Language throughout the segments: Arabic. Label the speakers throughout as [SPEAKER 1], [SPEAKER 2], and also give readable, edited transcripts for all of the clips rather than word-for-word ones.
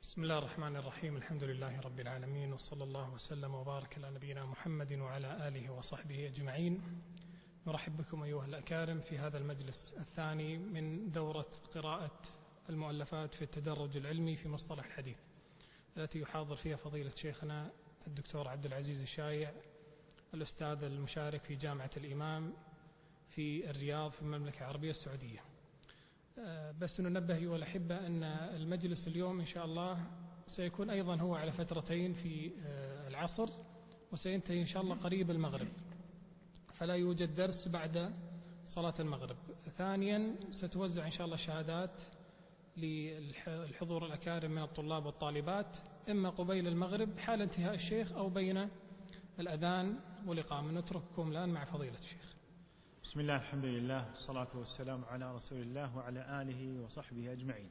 [SPEAKER 1] بسم الله الرحمن الرحيم. الحمد لله رب العالمين، وصلى الله وسلم وبارك على نبينا محمد وعلى آله وصحبه أجمعين. نرحب بكم أيها الأكارم في هذا المجلس الثاني من دورة قراءة المؤلفات في التدرج العلمي في مصطلح الحديث، التي يحاضر فيها فضيلة شيخنا الدكتور عبد العزيز الشايع، الأستاذ المشارك في جامعة الإمام في الرياض في المملكة العربية السعودية. بس ننبه أيها الأحبة أن المجلس اليوم إن شاء الله سيكون أيضا هو على فترتين في العصر، وسينتهي إن شاء الله قريب المغرب، فلا يوجد درس بعد صلاة المغرب. ثانيا ستوزع إن شاء الله شهادات للحضور الأكارم من الطلاب والطالبات، إما قبيل المغرب حال انتهاء الشيخ أو بين الأذان والإقامة. نترككم الآن مع فضيلة الشيخ.
[SPEAKER 2] بسم الله، الحمد لله، والصلاة والسلام على رسول الله وعلى آله وصحبه أجمعين.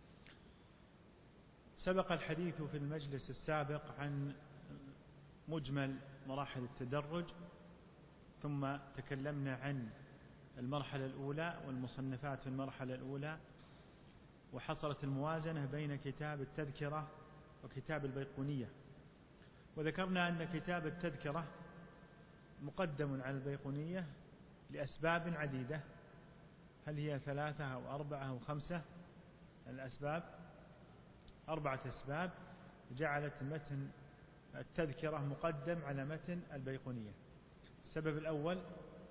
[SPEAKER 2] سبق الحديث في المجلس السابق عن مجمل مراحل التدرج، ثم تكلمنا عن المرحلة الأولى والمصنفات في المرحلة الأولى، وحصلت الموازنة بين كتاب التذكرة وكتاب البيقونية، وذكرنا أن كتاب التذكرة مقدم على البيقونية لأسباب عديدة. هل هي 3 أو 4 أو 5 الأسباب؟ 4 أسباب جعلت متن التذكرة مقدم على متن البيقونية. السبب الأول،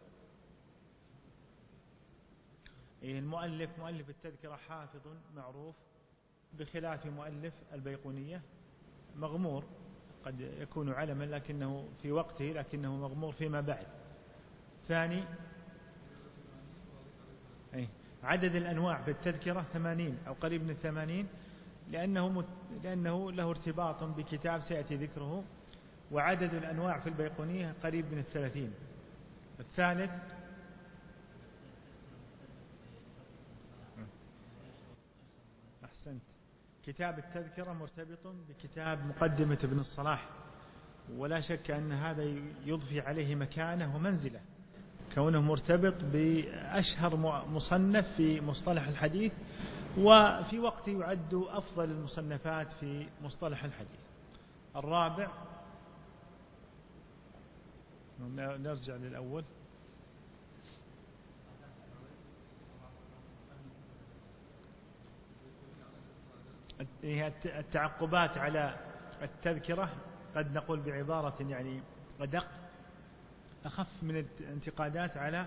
[SPEAKER 2] مؤلف التذكرة حافظ معروف، بخلاف مؤلف البيقونية مغمور، قد يكون علما لكنه في وقته، لكنه مغمور فيما بعد. ثاني، عدد الأنواع في التذكرة 80 أو قريب من 80، لأنه له ارتباط بكتاب سيأتي ذكره، وعدد الأنواع في البيقونية قريب من 30. الثالث، أحسنت، كتاب التذكرة مرتبط بكتاب مقدمة ابن الصلاح، ولا شك أن هذا يضفي عليه مكانة ومنزلة، كونه مرتبط بأشهر مصنف في مصطلح الحديث، وفي وقته يعد أفضل المصنفات في مصطلح الحديث. الرابع، نرجع للأول، التعقبات على التذكرة، قد نقول بعبارة يعني أدق، أخف من الانتقادات على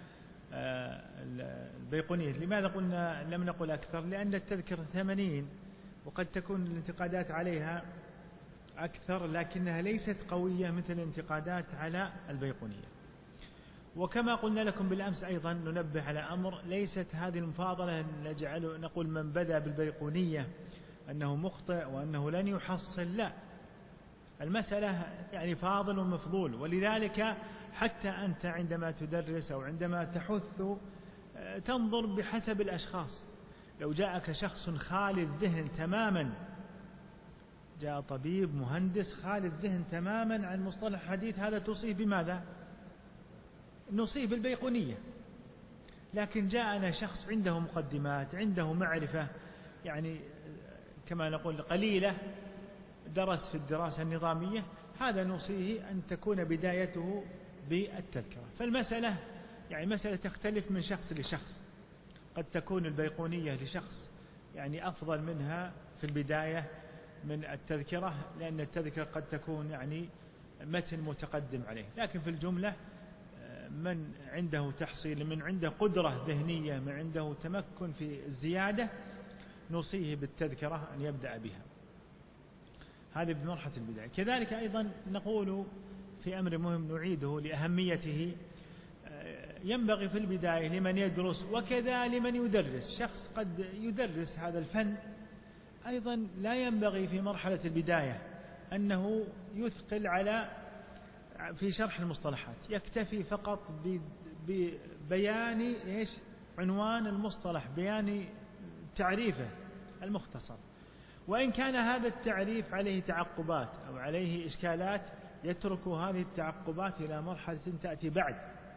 [SPEAKER 2] البيقونية. لماذا قلنا لم نقل أكثر؟ لأن التذكرة 80، وقد تكون الانتقادات عليها أكثر، لكنها ليست قوية مثل الانتقادات على البيقونية. وكما قلنا لكم بالأمس أيضا ننبه على أمر، ليست هذه المفاضلة نقول من بدأ بالبيقونية أنه مخطئ وأنه لن يحصل، لا، المسألة يعني فاضل ومفضول. ولذلك حتى أنت عندما تدرس أو عندما تحث تنظر بحسب الأشخاص. لو جاءك شخص خالي الذهن تماما، جاء طبيب مهندس خالي الذهن تماما عن مصطلح الحديث، هذا تصيب بماذا؟ نصيب البيقونية. لكن جاءنا شخص عنده مقدمات، عنده معرفة يعني كما نقول قليلة، درس في الدراسة النظامية، هذا نوصيه أن تكون بدايته بالتذكرة. فالمسألة يعني مسألة تختلف من شخص لشخص، قد تكون البيقونية لشخص يعني أفضل منها في البداية من التذكرة، لأن التذكرة قد تكون يعني متن متقدم عليه. لكن في الجملة من عنده تحصيل، من عنده قدرة ذهنية، من عنده تمكن في الزيادة، نوصيه بالتذكرة أن يبدأ بها. هذه بمرحلة البداية. كذلك أيضا نقول في أمر مهم نعيده لأهميته، ينبغي في البداية لمن يدرس وكذا لمن يدرس، شخص قد يدرس هذا الفن أيضا لا ينبغي في مرحلة البداية أنه يثقل في شرح المصطلحات، يكتفي فقط ببيان عنوان المصطلح، بيان تعريفه المختصر. وإن كان هذا التعريف عليه تعقبات أو عليه إشكالات، يترك هذه التعقبات إلى مرحلة تأتي بعد.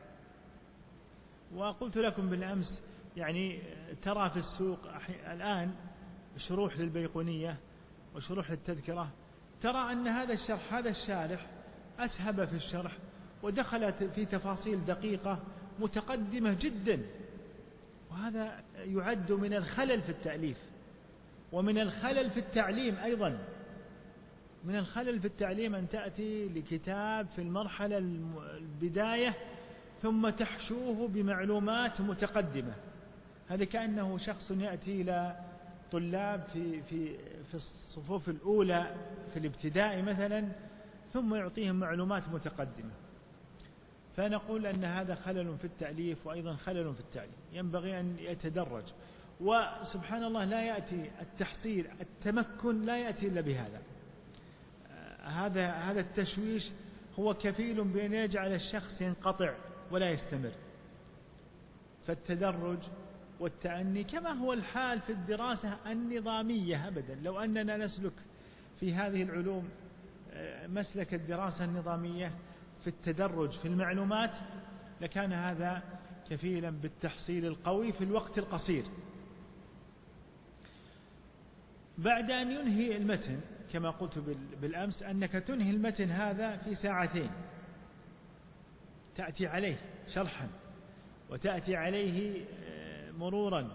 [SPEAKER 2] وقلت لكم بالأمس يعني ترى في السوق الآن شروح للبيقونية وشروح التذكرة ترى أن هذا الشرح، هذا الشارح أسهب في الشرح ودخلت في تفاصيل دقيقة متقدمة جدا، وهذا يعد من الخلل في التأليف ومن الخلل في التعليم أيضا. من الخلل في التعليم أن تأتي لكتاب في المرحلة البداية ثم تحشوه بمعلومات متقدمة. هذا كأنه شخص يأتي إلى طلاب في الصفوف الأولى في الابتدائي مثلا ثم يعطيهم معلومات متقدمة. فنقول أن هذا خلل في التأليف وأيضا خلل في التعليم، ينبغي أن يتدرج. وسبحان الله لا يأتي التحصيل التمكن لا يأتي إلا بهذا. هذا التشويش هو كفيل بأن يجعل الشخص ينقطع ولا يستمر. فالتدرج والتأني كما هو الحال في الدراسة النظامية أبدا. لو أننا نسلك في هذه العلوم مسلك الدراسة النظامية في التدرج في المعلومات لكان هذا كفيلا بالتحصيل القوي في الوقت القصير. بعد أن ينهي المتن كما قلت بالأمس أنك تنهي المتن هذا في ساعتين، تأتي عليه شرحا وتأتي عليه مرورا،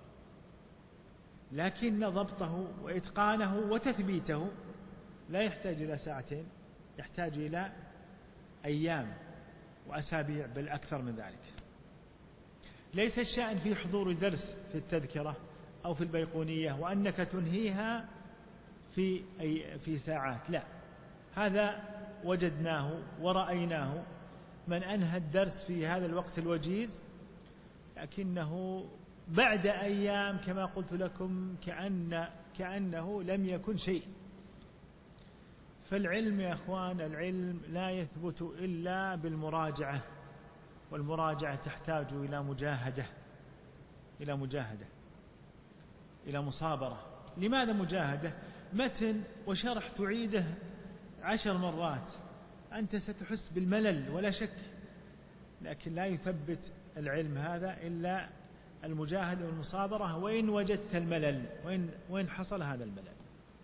[SPEAKER 2] لكن ضبطه وإتقانه وتثبيته لا يحتاج إلى ساعتين، يحتاج إلى أيام وأسابيع بل أكثر من ذلك. ليس الشأن في حضور درس في التذكرة أو في البيقونية وأنك تنهيها في ساعات، لا، هذا وجدناه ورأيناه من أنهى الدرس في هذا الوقت الوجيز لكنه بعد أيام كما قلت لكم كأنه لم يكن شيء. فالعلم يا أخوان، العلم لا يثبت إلا بالمراجعة، والمراجعة تحتاج إلى مجاهدة إلى مصابرة. لماذا مجاهدة؟ متن وشرح تعيده 10 مرات أنت ستحس بالملل ولا شك، لكن لا يثبت العلم هذا إلا المجاهدة والمصابرة. وإن وجدت الملل، وإن حصل هذا الملل،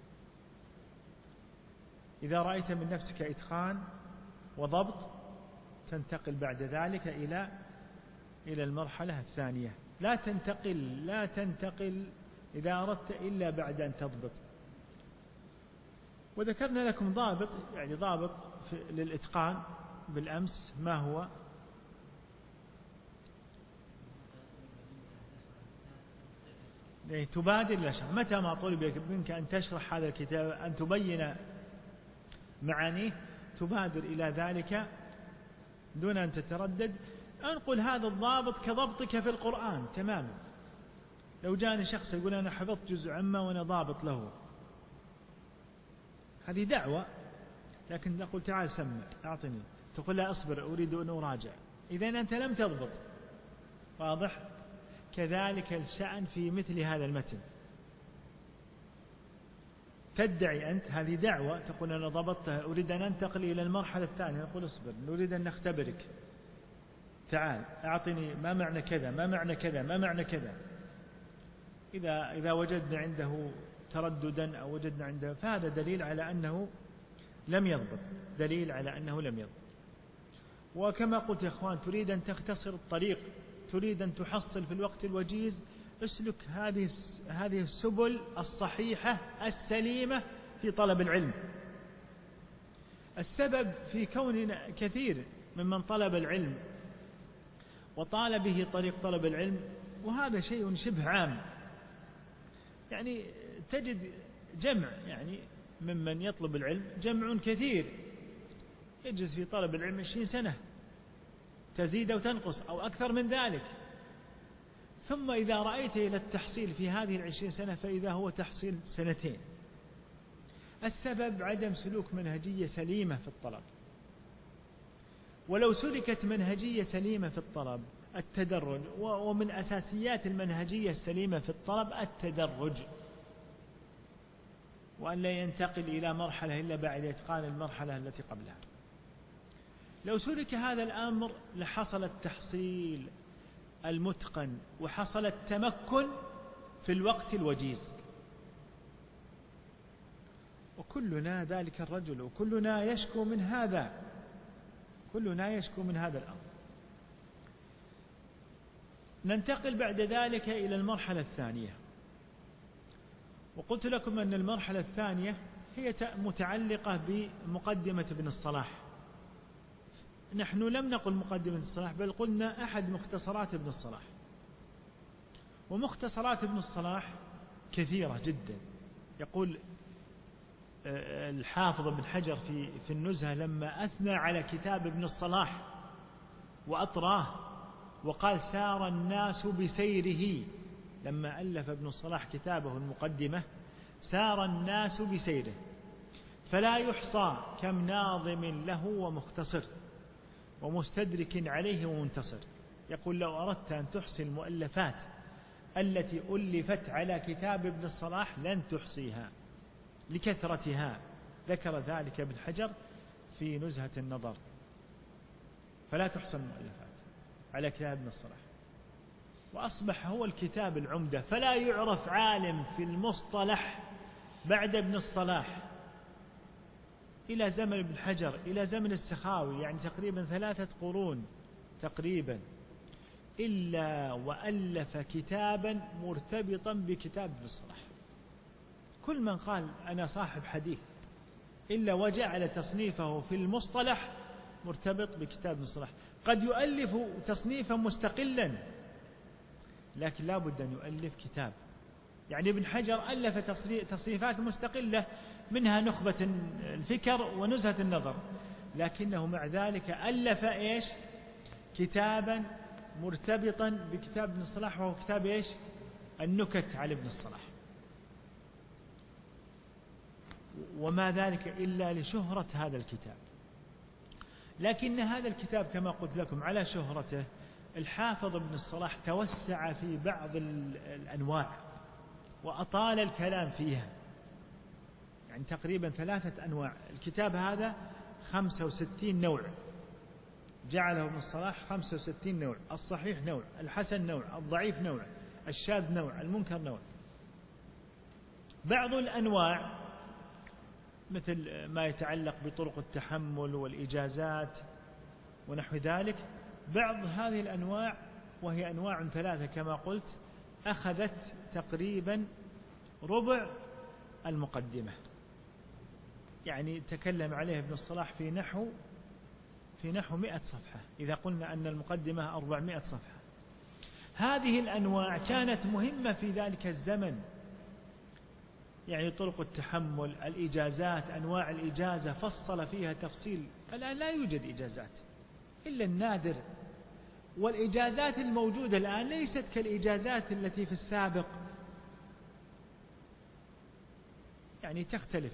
[SPEAKER 2] إذا رأيت من نفسك إتقان وضبط تنتقل بعد ذلك إلى المرحلة الثانية. لا تنتقل إذا أردت إلا بعد أن تضبط. وذكرنا لكم ضابط للإتقان بالأمس. ما هو؟ تبادر إلى شرح. متى ما طلب منك أن تشرح هذا الكتاب أن تبين معانيه تبادر إلى ذلك دون أن تتردد. أنقل هذا الضابط كضبطك في القرآن تماما. لو جاني شخص يقول أنا حفظت جزء عما وأنا ضابط له، هذه دعوة، لكن نقول تعال سمع أعطني، تقول لا أصبر أريد أن أراجع، إذن أنت لم تضبط. واضح؟ كذلك الشأن في مثل هذا المتن. تدعي أنت، هذه دعوة، تقول أنا ضبطتها أريد أن أنتقل إلى المرحلة الثانية، نقول اصبر نريد أن نختبرك، تعال أعطني ما معنى كذا، ما معنى كذا، ما معنى كذا. إذا وجدنا عنده ترددا أو وجدنا عنده، فهذا دليل على أنه لم يضبط، وكما قلت يا أخوان، تريد أن تختصر الطريق، تريد أن تحصل في الوقت الوجيز، اسلك هذه السبل الصحيحة السليمة في طلب العلم. السبب في كون كثير ممن طلب العلم وطال به طريق طلب العلم، وهذا شيء شبه عام، يعني تجد جمع ممن يطلب العلم جمع كثير يجلس في طلب العلم 20 سنة، تزيد أو تنقص أو أكثر من ذلك، ثم إذا رأيت إلى التحصيل في هذه 20 سنة فإذا هو تحصيل 2 سنين. السبب عدم سلوك منهجية سليمة في الطلب. ولو سلكت منهجية سليمة في الطلب، التدرج، ومن أساسيات المنهجية السليمة في الطلب التدرج، وأن لا ينتقل إلى مرحلة إلا بعد إتقان المرحلة التي قبلها. لو سلك هذا الأمر لحصل التحصيل المتقن وحصل التمكن في الوقت الوجيز. وكلنا ذلك الرجل، وكلنا يشكو من هذا، كلنا يشكو من هذا الأمر. ننتقل بعد ذلك إلى المرحلة الثانية، وقلت لكم أن المرحلة الثانية هي متعلقة بمقدمة ابن الصلاح. نحن لم نقل مقدمة ابن الصلاح، بل قلنا أحد مختصرات ابن الصلاح. ومختصرات ابن الصلاح كثيرة جدا. يقول الحافظ ابن حجر في النزهة لما أثنى على كتاب ابن الصلاح وأطراه وقال سار الناس بسيره، لما ألف ابن الصلاح كتابه المقدمة سار الناس بسيره فلا يحصى كم ناظم له ومختصر ومستدرك عليه ومنتصر. يقول لو أردت أن تحصي المؤلفات التي ألفت على كتاب ابن الصلاح لن تحصيها لكثرتها. ذكر ذلك ابن حجر في نزهة النظر. فلا تحصى المؤلفات على كتاب ابن الصلاح، وأصبح هو الكتاب العمدة. فلا يعرف عالم في المصطلح بعد ابن الصلاح إلى زمن ابن حجر إلى زمن السخاوي، يعني تقريبا 3 قرون تقريبا، إلا وألف كتابا مرتبطا بكتاب ابن الصلاح. كل من قال أنا صاحب حديث إلا وجعل تصنيفه في المصطلح مرتبط بكتاب ابن الصلاح. قد يؤلف تصنيفا مستقلا، لكن لا بد أن يؤلف كتاب. يعني ابن حجر ألف تصنيفات مستقلة، منها نخبة الفكر ونزهة النظر، لكنه مع ذلك ألف إيش؟ كتابا مرتبطا بكتاب ابن الصلاح، وهو كتاب إيش؟ النكت على ابن الصلاح. وما ذلك إلا لشهرة هذا الكتاب. لكن هذا الكتاب كما قلت لكم على شهرته الحافظ ابن الصلاح توسع في بعض الأنواع وأطال الكلام فيها، يعني تقريبا 3 أنواع. الكتاب هذا 65 نوع جعله ابن الصلاح، 65 نوع: الصحيح نوع، الحسن نوع، الضعيف نوع، الشاذ نوع، المنكر نوع. بعض الأنواع مثل ما يتعلق بطرق التحمل والإجازات ونحو ذلك، بعض هذه الأنواع وهي أنواع 3 كما قلت أخذت تقريبا ربع المقدمة، يعني تكلم عليه ابن الصلاح في نحو 100 صفحة، إذا قلنا أن المقدمة 400 صفحة. هذه الأنواع كانت مهمة في ذلك الزمن، يعني طرق التحمل، الإجازات، أنواع الإجازة فصل فيها تفصيل. الآن لا يوجد إجازات إلا النادر، والإجازات الموجودة الآن ليست كالإجازات التي في السابق، يعني تختلف.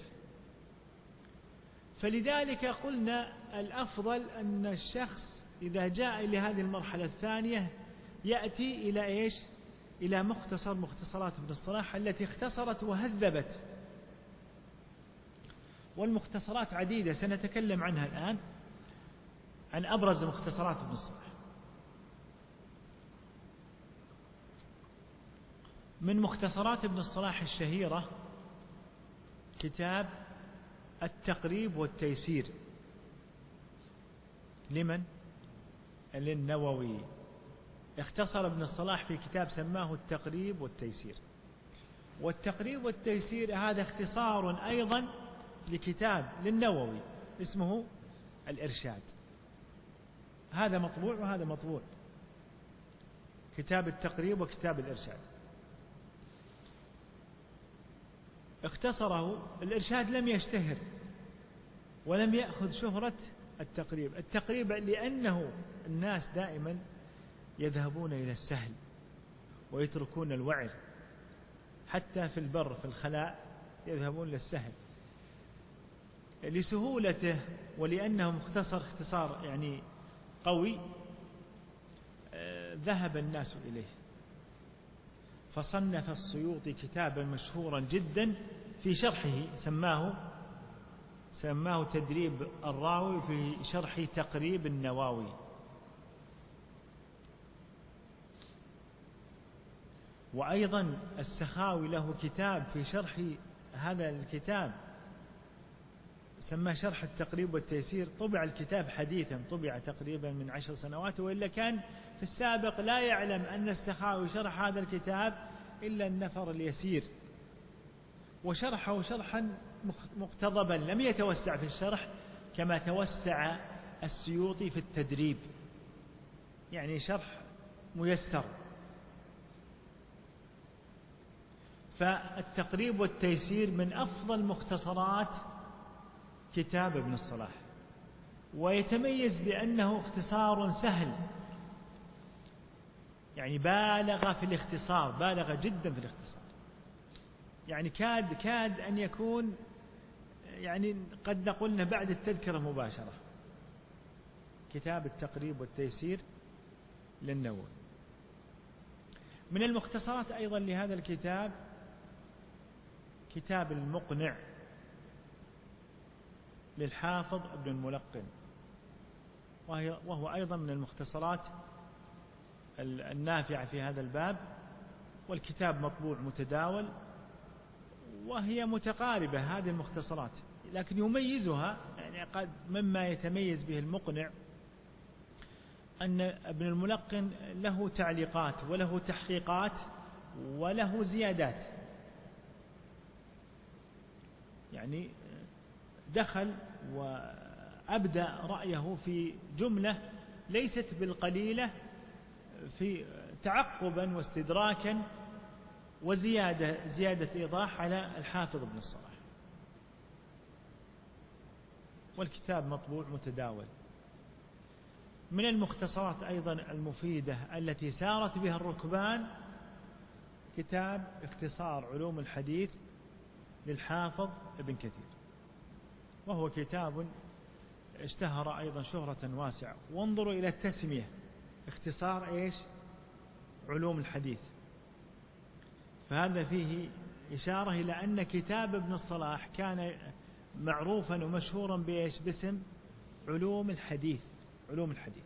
[SPEAKER 2] فلذلك قلنا الأفضل أن الشخص إذا جاء إلى هذه المرحلة الثانية يأتي إلى إيش؟ إلى مختصرات ابن الصلاح التي اختصرت وهذبت. والمختصرات عديدة سنتكلم عنها الآن، عن أبرز مختصرات ابن الصلاح. من مختصرات ابن الصلاح الشهيرة كتاب التقريب والتيسير. لمن؟ للنووي. اختصر ابن الصلاح في كتاب سماه التقريب والتيسير. والتقريب والتيسير هذا اختصار أيضا لكتاب للنووي اسمه الإرشاد. هذا مطبوع وهذا مطبوع، كتاب التقريب وكتاب الإرشاد. اختصره. الإرشاد لم يشتهر ولم يأخذ شهرة التقريب. التقريب لأنه الناس دائما يذهبون إلى السهل ويتركون الوعر، حتى في البر في الخلاء يذهبون للسهل لسهولته، ولأنه مختصر اختصار يعني قوي ذهب الناس إليه. فصنف السيوطي كتابا مشهورا جدا في شرحه سماه تدريب الراوي في شرح تقريب النواوي. وأيضا السخاوي له كتاب في شرح هذا الكتاب سماه شرح التقريب والتيسير. طبع الكتاب حديثا، طبع تقريبا من 10 سنوات، وإلا كان في السابق لا يعلم أن السخاوي شرح هذا الكتاب إلا النفر اليسير، وشرحه شرحا مقتضبا، لم يتوسع في الشرح كما توسع السيوطي في التدريب، يعني شرح ميسر. فالتقريب والتيسير من أفضل مختصرات كتاب ابن الصلاح، ويتميز بأنه اختصار سهل، يعني بالغ في الاختصار، بالغ جدا في الاختصار، يعني كاد أن يكون يعني قد نقولنا بعد التذكرة مباشرة. كتاب التقريب والتيسير للنووي. من المختصرات أيضا لهذا الكتاب كتاب المقنع للحافظ ابن الملقن، وهو أيضا من المختصرات النافعة في هذا الباب، والكتاب مطبوع متداول، وهي متقاربة هذه المختصرات، لكن يميزها يعني قد مما يتميز به المقنع أن ابن الملقن له تعليقات وله تحقيقات وله زيادات، يعني دخل وأبدى رأيه في جملة ليست بالقليلة في تعقبا واستدراكا زيادة إيضاح على الحافظ ابن الصلاح، والكتاب مطبوع متداول. من المختصرات أيضا المفيدة التي سارت بها الركبان كتاب اختصار علوم الحديث للحافظ ابن كثير، وهو كتاب اشتهر أيضا شهرة واسعة. وانظروا إلى التسمية، اختصار إيش؟ علوم الحديث. فهذا فيه إشارة إلى أن كتاب ابن الصلاح كان معروفا ومشهورا بإيش؟ باسم علوم الحديث. علوم الحديث.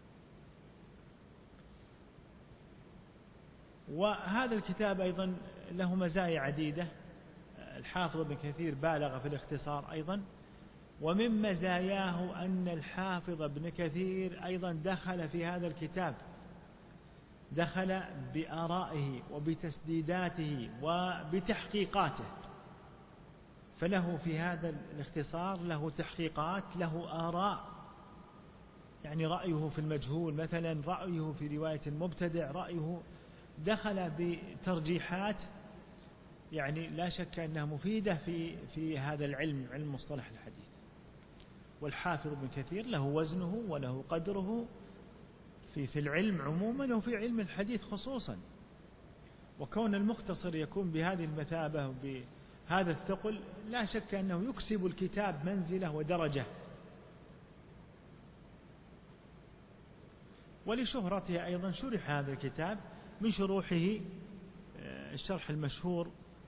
[SPEAKER 2] وهذا الكتاب أيضا له مزايا عديدة. الحافظ ابن كثير بالغ في الاختصار أيضا، ومن مزاياه أن الحافظ ابن كثير أيضا دخل في هذا الكتاب، دخل بآرائه وبتسديداته وبتحقيقاته، فله في هذا الاختصار له تحقيقات، له آراء، يعني رأيه في المجهول مثلا، رأيه في رواية المبتدع، رأيه دخل بترجيحات يعني لا شك أنها مفيدة في هذا العلم، علم مصطلح الحديث. والحافظ ابن كثير له وزنه وله قدره في العلم عموما وفي علم الحديث خصوصا، وكون المختصر يكون بهذه المثابة وبهذا الثقل لا شك أنه يكسب الكتاب منزلة ودرجة. ولشهرته أيضا شرح هذا الكتاب، من شروحه الشرح المشهور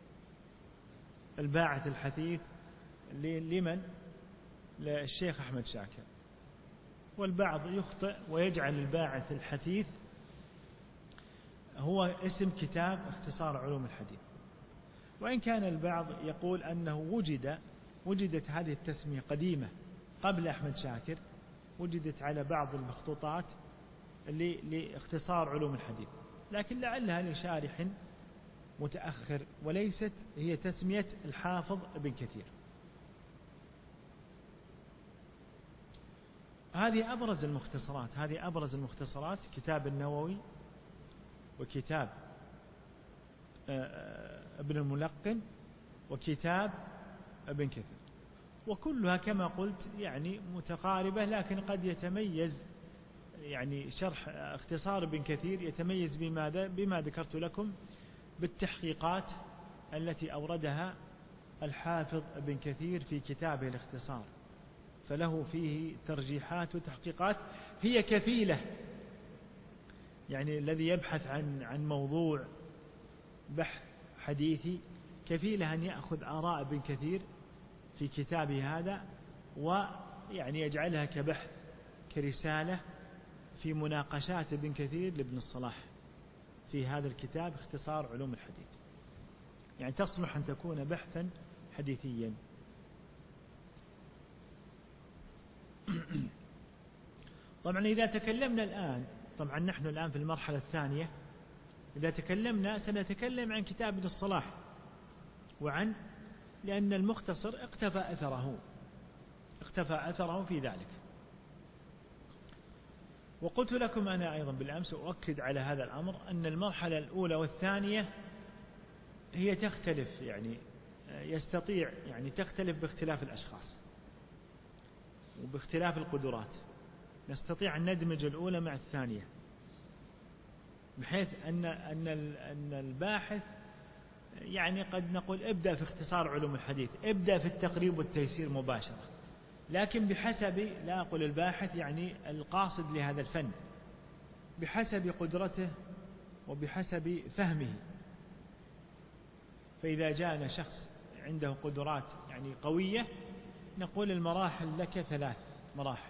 [SPEAKER 2] الباعث الحثيث لمن؟ للشيخ أحمد شاكر. والبعض يخطئ ويجعل الباعث الحثيث هو اسم كتاب اختصار علوم الحديث، وإن كان البعض يقول أنه وجدت هذه التسمية قديمة قبل أحمد شاكر، وجدت على بعض المخطوطات لاختصار علوم الحديث، لكن لعلها لشارح متأخر وليست هي تسمية الحافظ ابن كثير. هذه أبرز المختصرات كتاب النووي وكتاب ابن الملقن وكتاب ابن كثير، وكلها كما قلت يعني متقاربة، لكن قد يتميز يعني شرح اختصار ابن كثير يتميز بما ذكرت لكم بالتحقيقات التي أوردها الحافظ ابن كثير في كتابه الاختصار، فله فيه ترجيحات وتحقيقات هي كفيلة، يعني الذي يبحث عن موضوع بحث حديثي كفيلة أن يأخذ آراء ابن كثير في كتابه هذا ويعني يجعلها كبحث كرسالة في مناقشات ابن كثير لابن الصلاح في هذا الكتاب اختصار علوم الحديث، يعني تصلح أن تكون بحثا حديثيا. طبعا إذا تكلمنا الآن، طبعا نحن الآن في المرحلة الثانية، إذا تكلمنا سنتكلم عن كتاب ابن الصلاح لأن المختصر اقتفى أثره في ذلك. وقلت لكم أنا أيضا بالأمس أؤكد على هذا الأمر، أن المرحلة الأولى والثانية هي تختلف، تختلف باختلاف الأشخاص وباختلاف القدرات. نستطيع أن ندمج الأولى مع الثانية، بحيث أن الباحث قد نقول ابدأ في اختصار علوم الحديث، ابدأ في التقريب والتيسير مباشرة، لكن بحسب، لا أقول الباحث القاصد لهذا الفن، بحسب قدرته وبحسب فهمه. فإذا جاءنا شخص عنده قدرات قوية، نقول المراحل لك 3 مراحل.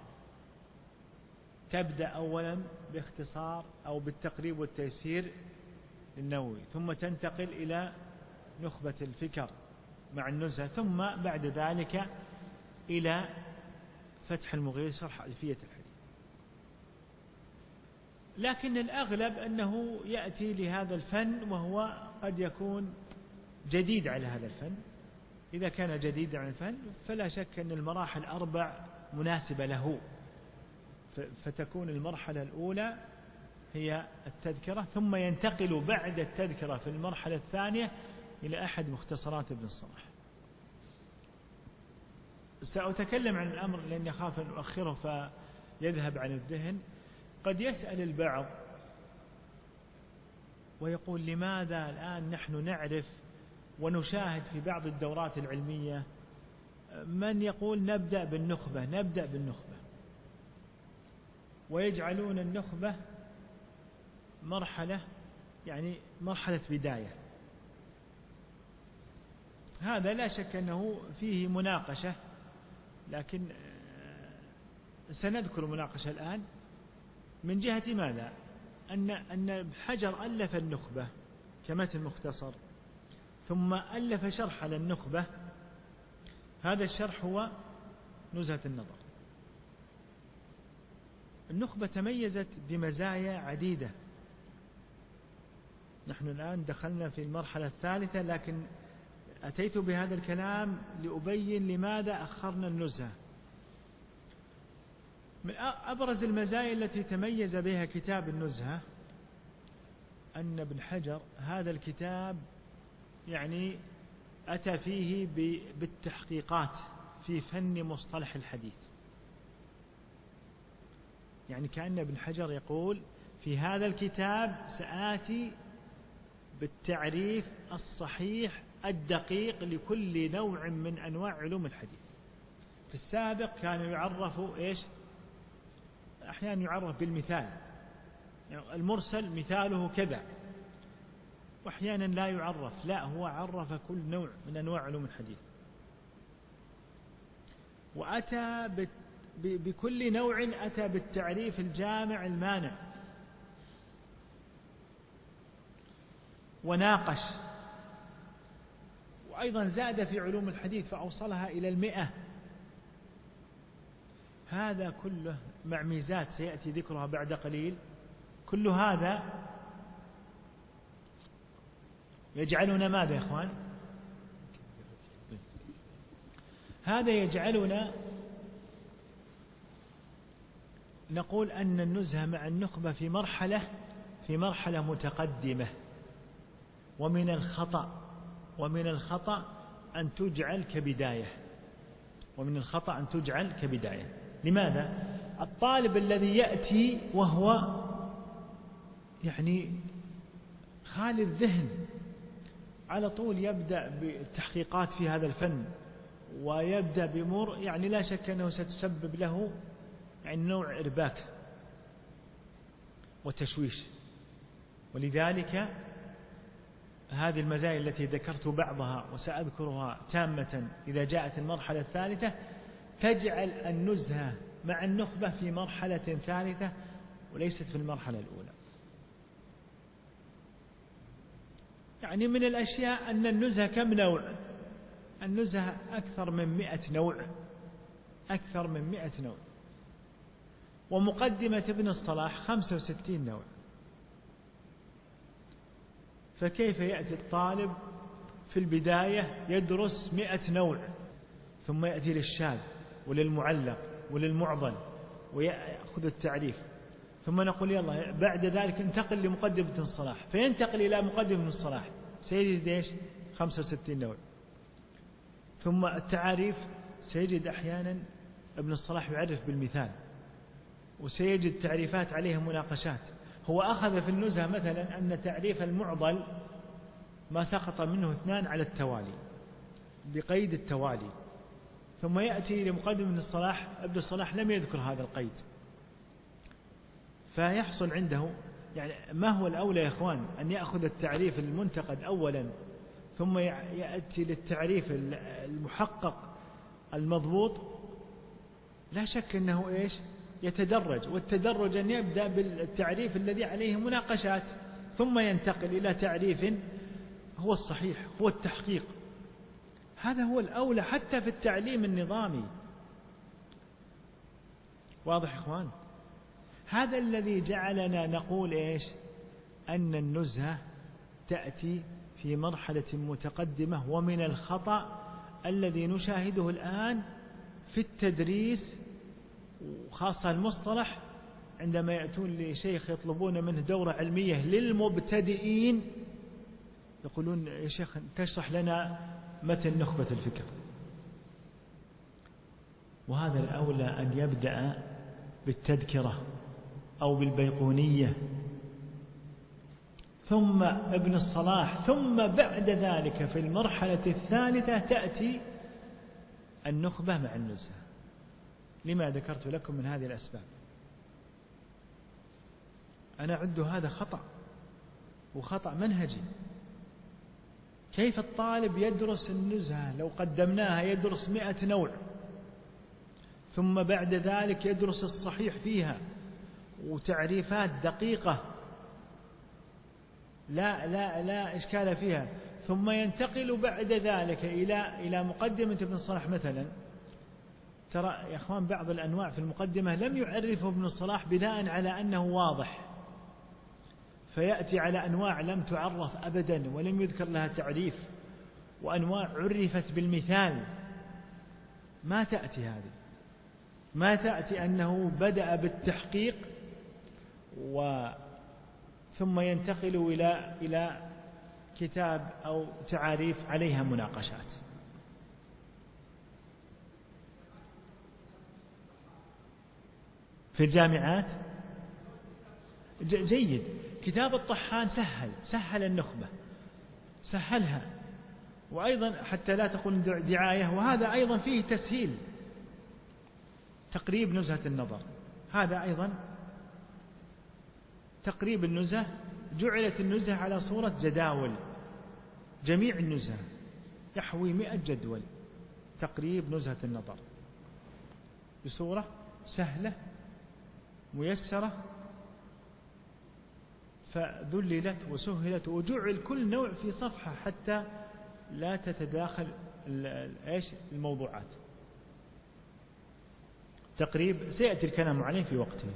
[SPEAKER 2] تبدأ أولا باختصار أو بالتقريب والتيسير للنووي، ثم تنتقل إلى نخبة الفكر مع النزهة، ثم بعد ذلك إلى فتح المغيث شرح ألفية الحديث. لكن الأغلب أنه يأتي لهذا الفن وهو قد يكون جديد على هذا الفن. إذا كان جديد على الفن فلا شك أن المراحل 4 مناسبة له، فتكون المرحلة الأولى هي التذكرة، ثم ينتقل بعد التذكرة في المرحلة الثانية إلى أحد مختصرات ابن الصلاح. سأتكلم عن الأمر لأني أخاف أن أؤخره فيذهب عن الذهن. قد يسأل البعض ويقول لماذا الآن نحن نعرف ونشاهد في بعض الدورات العلمية من يقول نبدأ بالنخبة، ويجعلون النخبة مرحلة مرحلة بداية. هذا لا شك أنه فيه مناقشة، لكن سنذكر مناقشة الآن. من جهة ماذا؟ أن حجر ألف النخبة كمتن مختصر، ثم ألف شرح على النخبة. هذا الشرح هو نزهة النظر. النخبة تميزت بمزايا عديدة. نحن الآن دخلنا في المرحلة الثالثة، لكن أتيت بهذا الكلام لأبين لماذا أخرنا النزهة. من أبرز المزايا التي تميز بها كتاب النزهة أن ابن حجر هذا الكتاب أتى فيه بالتحقيقات في فن مصطلح الحديث. كأن ابن حجر يقول في هذا الكتاب سآتي بالتعريف الصحيح الدقيق لكل نوع من أنواع علوم الحديث. في السابق كانوا يعرفوا أحيانا يعرف بالمثال، المرسل مثاله كذا، وأحيانا لا يعرف، لا هو عرف كل نوع من أنواع علوم الحديث، وأتى بكل نوع أتى بالتعريف الجامع المانع، وناقش، وأيضا زاد في علوم الحديث فأوصلها إلى 100. هذا كله مع ميزات سيأتي ذكرها بعد قليل. كل هذا يجعلنا ماذا يا إخوان؟ هذا يجعلنا نقول أن النزهة مع النخبة في مرحلة متقدمة. ومن الخطأ أن تجعل كبداية. لماذا؟ الطالب الذي يأتي وهو خالي الذهن على طول يبدأ بالتحقيقات في هذا الفن، ويبدأ بأمور لا شك أنه ستسبب له نوع إرباك وتشويش. ولذلك هذه المزايا التي ذكرت بعضها وسأذكرها تامة إذا جاءت المرحلة الثالثة تجعل النزهة مع النخبة في مرحلة ثالثة وليست في المرحلة الأولى. من الأشياء أن النزهة كم نوع؟ النزهة أكثر من 100 نوع. ومقدمة ابن الصلاح 65 نوع، فكيف يأتي الطالب في البداية يدرس 100 نوع، ثم يأتي للشاذ وللمعلق وللمعضل ويأخذ التعريف، ثم نقول يلا بعد ذلك انتقل لمقدمة ابن الصلاح، فينتقل إلى مقدمة ابن الصلاح سيجد إيش 65 نوع. ثم التعاريف سيجد أحيانا ابن الصلاح يعرف بالمثال، وسيجد تعريفات عليها مناقشات. هو أخذ في النزهة مثلا أن تعريف المعضل ما سقط منه 2 على التوالي بقيد التوالي، ثم يأتي لمقدمة ابن الصلاح لم يذكر هذا القيد، فيحصل عنده يعني ما هو الأولى يا إخوان، أن يأخذ التعريف المنتقد أولا ثم يأتي للتعريف المحقق المضبوط؟ لا شك أنه إيش يتدرج، والتدرج أن يبدأ بالتعريف الذي عليه مناقشات ثم ينتقل إلى تعريف هو الصحيح هو التحقيق. هذا هو الأولى حتى في التعليم النظامي. واضح يا إخوان؟ هذا الذي جعلنا نقول إيش أن النزهة تأتي في مرحلة متقدمة، ومن الخطأ الذي نشاهده الآن في التدريس وخاصة المصطلح، عندما يأتون لشيخ يطلبون منه دورة علمية للمبتدئين يقولون يا شيخ تشرح لنا متن نخبة الفكر. وهذا الأولى أن يبدأ بالتذكرة أو بالبيقونية ثم ابن الصلاح، ثم بعد ذلك في المرحلة الثالثة تأتي النخبة مع النزهة. لما ذكرت لكم من هذه الأسباب. أنا أعد هذا خطأ وخطأ منهجي. كيف الطالب يدرس النزهة لو قدمناها يدرس 100 نوع، ثم بعد ذلك يدرس الصحيح فيها وتعريفات دقيقة لا إشكال فيها، ثم ينتقل بعد ذلك إلى مقدمة ابن الصلاح مثلا. ترى يا أخوان بعض الأنواع في المقدمة لم يعرفه ابن الصلاح بناء على أنه واضح، فيأتي على أنواع لم تعرف أبدا ولم يذكر لها تعريف، وأنواع عرفت بالمثال. ما تأتي هذه، ما تأتي أنه بدأ بالتحقيق ثم ينتقل إلى كتاب أو تعاريف عليها مناقشات. في الجامعات جيد. كتاب الطحان سهل النخبة، سهلها، وأيضا حتى لا تقول دعاية، وهذا أيضا فيه تسهيل. تقريب نزهة النظر هذا أيضا تقريب النزهة، جعلت النزهة على صورة جداول، جميع النزهة يحوي 100 جدول. تقريب نزهة النظر بصورة سهلة ميسرة، فذللت وسهلت وجعل كل نوع في صفحة حتى لا تتداخل الموضوعات. تقريب سيأتي الكلام عليه في وقته،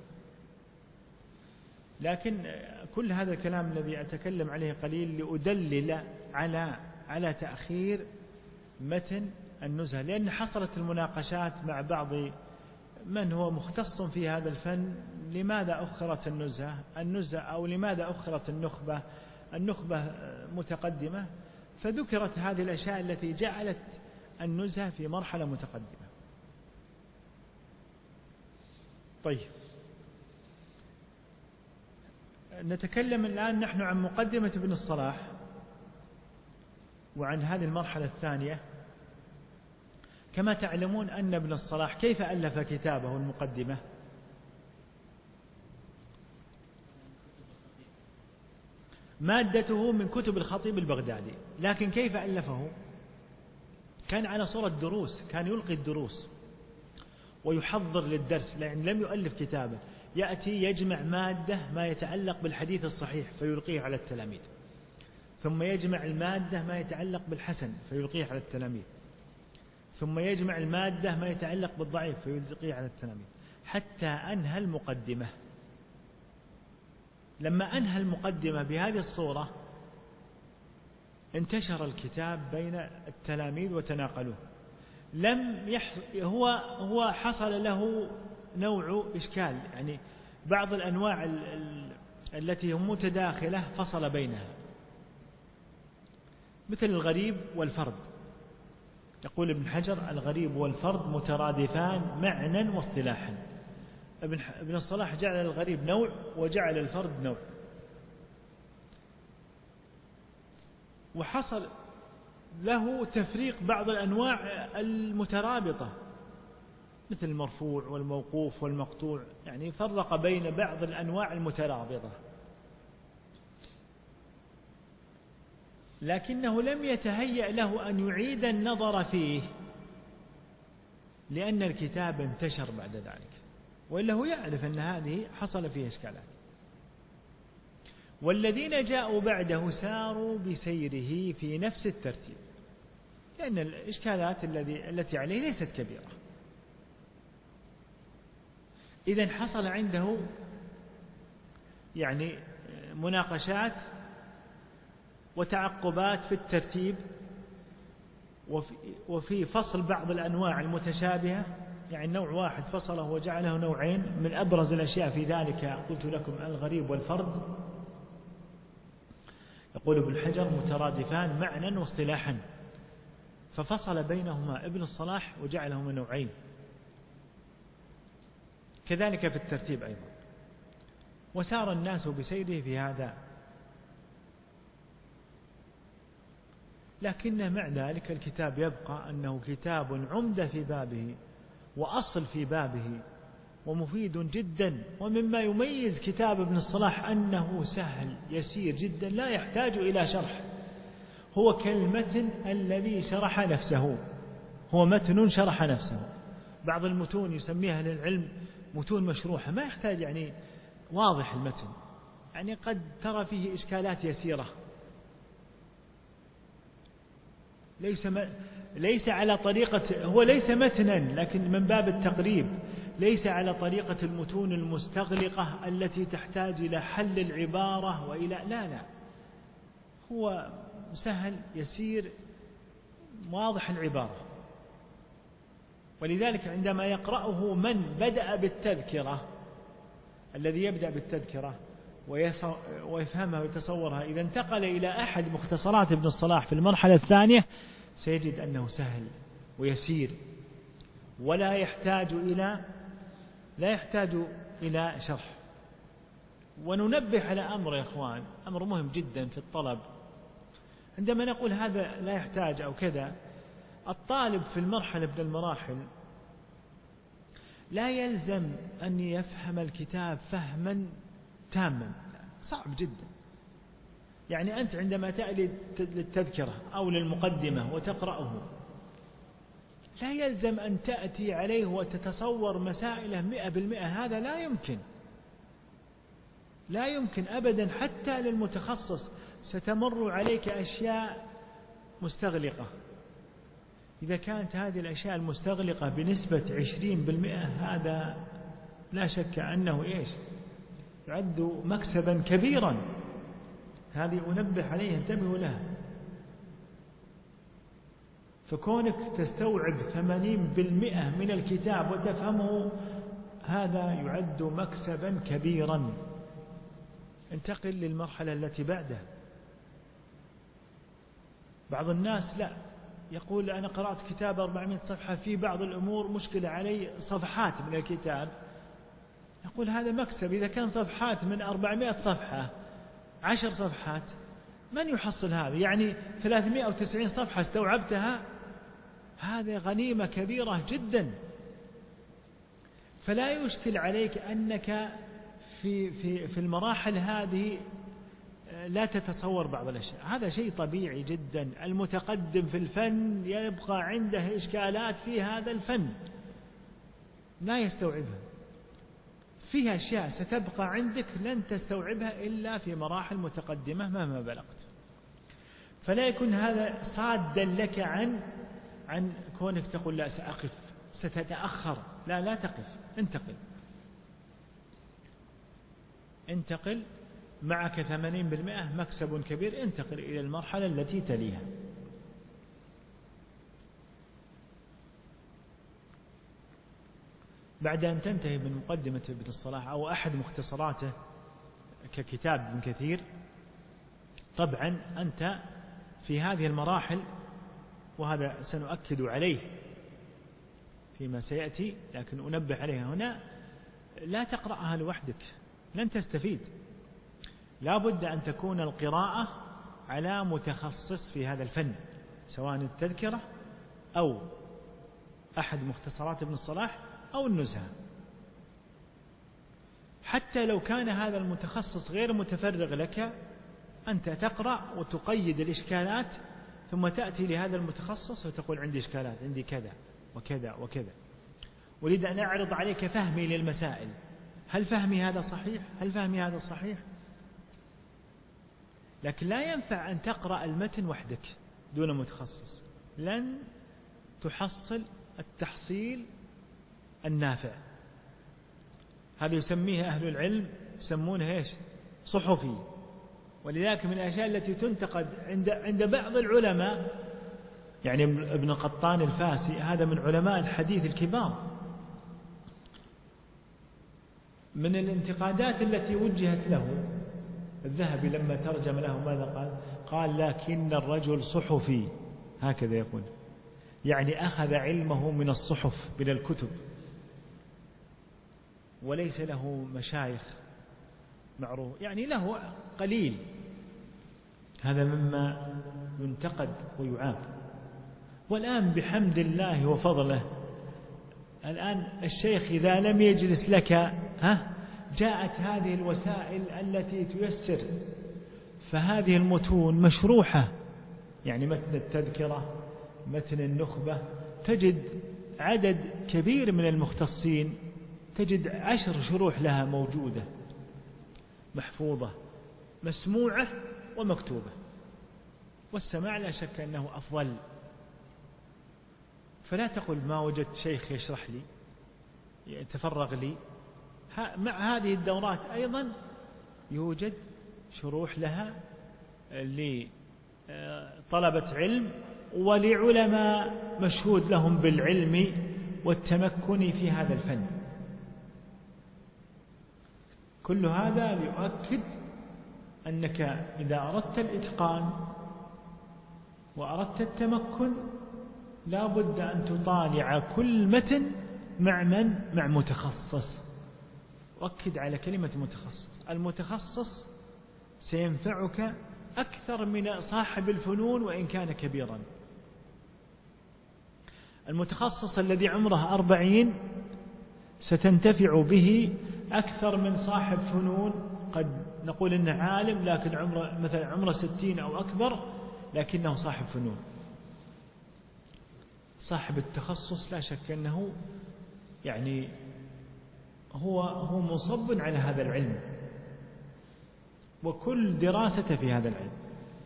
[SPEAKER 2] لكن كل هذا الكلام الذي أتكلم عليه قليل لأدلل على تأخير متن النزهة، لأن حصلت المناقشات مع بعض من هو مختص في هذا الفن. لماذا أخرت النزهة أو لماذا أخرت النخبة متقدمة؟ فذكرت هذه الأشياء التي جعلت النزهة في مرحلة متقدمة. طيب، نتكلم الآن نحن عن مقدمة ابن الصلاح وعن هذه المرحلة الثانية. كما تعلمون أن ابن الصلاح كيف ألف كتابه المقدمة؟ مادته من كتب الخطيب البغدادي، لكن كيف ألفه؟ كان على صورة دروس، كان يلقي الدروس ويحضر للدرس، لأن لم يؤلف كتابه. يأتي يجمع مادة ما يتعلق بالحديث الصحيح فيلقيه على التلاميذ، ثم يجمع المادة ما يتعلق بالحسن فيلقيه على التلاميذ، ثم يجمع المادة ما يتعلق بالضعيف فيلقيه على التلاميذ. حتى أنهى المقدمة. لما أنهى المقدمة بهذه الصورة انتشر الكتاب بين التلاميذ وتناقلوه. هو حصل له نوع إشكال، يعني بعض الأنواع التي هم متداخلة فصل بينها، مثل الغريب والفرد. يقول ابن حجر: الغريب والفرد مترادفان معنى واصطلاحا. ابن الصلاح جعل الغريب نوع وجعل الفرد نوع، وحصل له تفريق بعض الأنواع المترابطة مثل المرفوع والموقوف والمقطوع، يعني فرق بين بعض الأنواع المترابطة، لكنه لم يتهيأ له أن يعيد النظر فيه لأن الكتاب انتشر بعد ذلك، وإلا هو يعرف أن هذه حصل فيها إشكالات. والذين جاءوا بعده ساروا بسيره في نفس الترتيب، لأن الإشكالات التي عليه ليست كبيرة. إذن حصل عنده يعني مناقشات وتعقبات في الترتيب وفي فصل بعض الأنواع المتشابهة، يعني نوع واحد فصله وجعله نوعين. من أبرز الأشياء في ذلك قلت لكم الغريب والفرد. يقول ابن حجر: مترادفان معنى واصطلاحا، ففصل بينهما ابن الصلاح وجعلهما نوعين. كذلك في الترتيب أيضا، وسار الناس بسيره في هذا. لكن مع ذلك الكتاب يبقى أنه كتاب عمدة في بابه وأصل في بابه ومفيد جدا. ومما يميز كتاب ابن الصلاح أنه سهل يسير جدا لا يحتاج إلى شرح، هو كالمتن الذي شرح نفسه، هو متن شرح نفسه. بعض المتون يسميها للعلم متون مشروحة، ما يحتاج يعني واضح المتن، يعني قد ترى فيه إشكالات يسيرة، ليس على طريقة، هو ليس متنا لكن من باب التقريب، ليس على طريقة المتون المستغلقة التي تحتاج إلى حل العبارة وإلى لا، هو سهل يسير واضح العبارة. ولذلك عندما يقرأه من بدأ بالتذكرة، الذي يبدأ بالتذكرة ويفهمها ويتصورها، إذا انتقل إلى أحد مختصرات ابن الصلاح في المرحلة الثانية سيجد أنه سهل ويسير ولا يحتاج إلى شرح. وننبه على أمر يا إخوان، أمر مهم جدا في الطلب. عندما نقول هذا لا يحتاج أو كذا، الطالب في المرحلة من المراحل لا يلزم أن يفهم الكتاب فهما تاما، صعب جدا. يعني أنت عندما تأتي للتذكرة أو للمقدمة وتقرأه لا يلزم أن تأتي عليه وتتصور مسائله 100%، هذا لا يمكن أبدا. حتى للمتخصص ستمر عليك أشياء مستغلقة. إذا كانت هذه الأشياء المستغلقة بنسبة 20%، هذا لا شك أنه يعد مكسبا كبيرا. هذه أنبه عليه، انتبهوا لها. فكونك تستوعب 80% من الكتاب وتفهمه، هذا يعد مكسبا كبيرا. انتقل للمرحلة التي بعده. بعض الناس لا، يقول أنا قرأت كتاب 400 صفحة، في بعض الأمور مشكلة علي صفحات من الكتاب. يقول هذا مكسب. إذا كان صفحات من 400 صفحة 10 صفحات، من يحصل هذا؟ يعني 390 صفحة استوعبتها، هذا غنيمة كبيرة جدا. فلا يشكل عليك أنك في المراحل هذه لا تتصور بعض الأشياء، هذا شيء طبيعي جدا. المتقدم في الفن يبقى عنده إشكالات في هذا الفن لا يستوعبها، فيها أشياء ستبقى عندك لن تستوعبها إلا في مراحل متقدمة مهما بلغت. فلا يكون هذا صادا لك عن كونك تقول لا سأقف ستتأخر. لا تقف، انتقل. انتقل، معك 80% مكسب كبير، انتقل إلى المرحلة التي تليها. بعد أن تنتهي من مقدمة ابن الصلاح أو أحد مختصراته ككتاب ابن كثير، طبعا أنت في هذه المراحل، وهذا سنؤكد عليه فيما سيأتي لكن أنبه عليها هنا، لا تقرأها لوحدك، لن تستفيد. لا بد أن تكون القراءة على متخصص في هذا الفن، سواء التذكرة أو أحد مختصرات ابن الصلاح أو النزهة. حتى لو كان هذا المتخصص غير متفرغ لك، أنت تقرأ وتقيد الإشكالات، ثم تأتي لهذا المتخصص وتقول عندي إشكالات، عندي كذا وكذا وكذا، أريد أن أعرض عليك فهمي للمسائل، هل فهمي هذا صحيح؟ هل فهمي هذا صحيح؟ لكن لا ينفع أن تقرأ المتن وحدك دون متخصص، لن تحصل التحصيل النافع. هذا يسميه أهل العلم، يسمونه إيش؟ صحفي. ولذلك من الأشياء التي تنتقد عند بعض العلماء، يعني ابن قطان الفاسي هذا من علماء الحديث الكبار، من الانتقادات التي وجهت له، الذهبي لما ترجم له ماذا قال؟ قال لكن الرجل صحفي، هكذا يقول، يعني أخذ علمه من الصحف، من الكتب، وليس له مشايخ معروف، يعني له قليل. هذا مما ينتقد ويعاب. والآن بحمد الله وفضله، الآن الشيخ إذا لم يجلس لك، جاءت هذه الوسائل التي تيسر، فهذه المتون مشروحة، يعني متن التذكرة، متن النخبة، تجد عدد كبير من المختصين، تجد 10 شروح لها موجودة محفوظة مسموعة ومكتوبة، والسماع لا شك أنه أفضل. فلا تقل ما وجدت شيخ يشرح لي يتفرغ لي. مع هذه الدورات أيضا يوجد شروح لها لطلبة علم ولعلماء مشهود لهم بالعلم والتمكن في هذا الفن. كل هذا ليؤكد أنك إذا أردت الإتقان وأردت التمكن لا بد أن تطالع كل متن مع متخصص. أؤكد على كلمة متخصص. المتخصص سينفعك أكثر من صاحب الفنون وإن كان كبيرا. المتخصص الذي عمره 40 ستنتفع به أكثر من صاحب فنون قد نقول إنه عالم لكن عمره مثلا عمره 60 أو أكبر لكنه صاحب فنون. صاحب التخصص لا شك أنه يعني هو مصب على هذا العلم وكل دراسة في هذا العلم.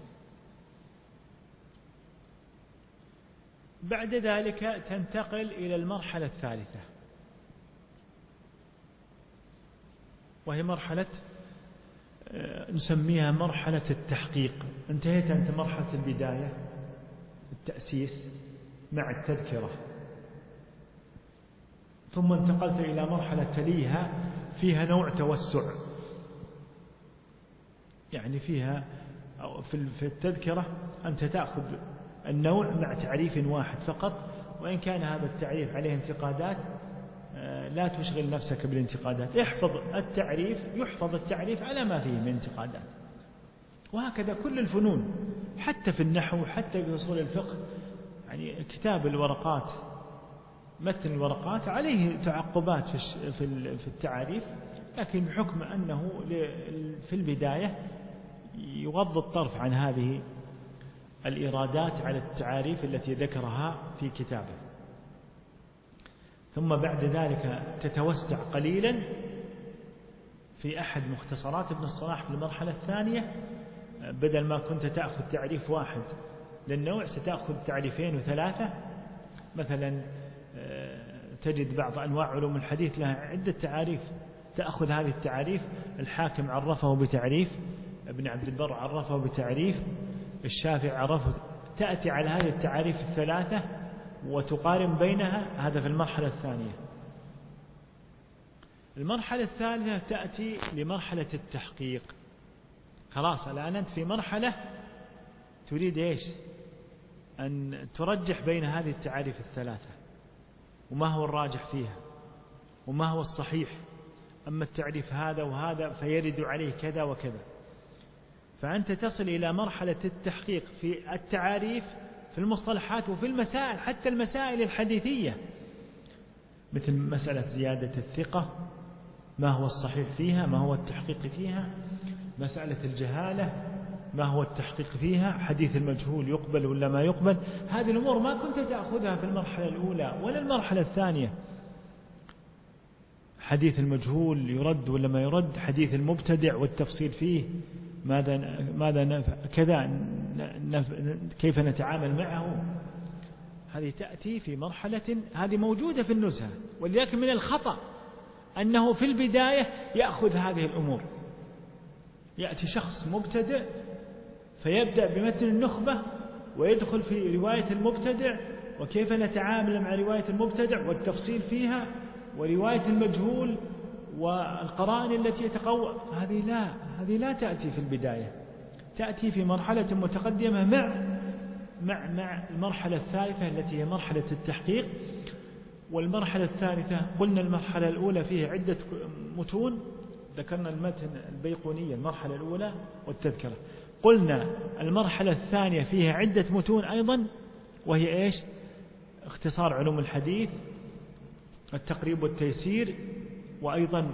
[SPEAKER 2] بعد ذلك تنتقل إلى المرحلة الثالثة، وهي مرحلة نسميها مرحلة التحقيق. انتهيت أنت مرحلة البداية التأسيس مع التذكرة، ثم انتقلت إلى مرحلة تليها فيها نوع توسع، يعني فيها في التذكرة أنت تأخذ النوع مع تعريف واحد فقط، وإن كان هذا التعريف عليه انتقادات لا تشغل نفسك بالانتقادات، احفظ التعريف، يحفظ التعريف على ما فيه من انتقادات. وهكذا كل الفنون، حتى في النحو، حتى في أصول الفقه. يعني كتاب الورقات، متن الورقات عليه تعقبات في التعاريف، لكن بحكم أنه في البداية يغض الطرف عن هذه الإيرادات على التعاريف التي ذكرها في كتابه. ثم بعد ذلك تتوسع قليلا في أحد مختصرات ابن الصلاح في المرحلة الثانية، بدل ما كنت تأخذ تعريف واحد للنوع ستأخذ تعريفين و3. مثلا تجد بعض أنواع علوم الحديث لها عدة تعاريف، تأخذ هذه التعريف. الحاكم عرفه بتعريف، ابن عبد البر عرفه بتعريف، الشافعي عرفه. تأتي على هذه التعاريف الثلاثة وتقارن بينها. هذا في المرحلة الثانية. المرحلة الثالثة تأتي لمرحلة التحقيق. خلاص الآن أنت في مرحلة تريد إيش؟ أن ترجح بين هذه التعاريف الثلاثة، وما هو الراجح فيها وما هو الصحيح. أما التعريف هذا وهذا فيرد عليه كذا وكذا. فأنت تصل إلى مرحلة التحقيق في التعاريف في المصطلحات وفي المسائل، حتى المسائل الحديثية، مثل مسألة زيادة الثقة، ما هو الصحيح فيها، ما هو التحقيق فيها. مسألة الجهالة، ما هو التحقيق فيها، حديث المجهول يقبل ولا ما يقبل. هذه الأمور ما كنت تأخذها في المرحلة الأولى ولا المرحلة الثانية. حديث المجهول يرد ولا ما يرد، حديث المبتدع والتفصيل فيه، ماذا كذا، كيف نتعامل معه. هذه تأتي في مرحلة، هذه موجودة في النزهة. ولكن من الخطأ أنه في البداية يأخذ هذه الأمور. يأتي شخص مبتدع فيبدأ بمتن النخبة ويدخل في رواية المبتدع وكيف نتعامل مع رواية المبتدع والتفصيل فيها، ورواية المجهول والقرائن التي يتقوى. هذه لا تأتي في البداية، تأتي في مرحلة متقدمة مع المرحلة الثالثة التي هي مرحلة التحقيق. والمرحلة الثالثة قلنا المرحلة الأولى فيها عدة متون، ذكرنا المتن البيقونية المرحلة الأولى والتذكرة. قلنا المرحلة الثانية فيها عدة متون أيضا، وهي إيش؟ اختصار علوم الحديث، التقريب والتيسير، وأيضا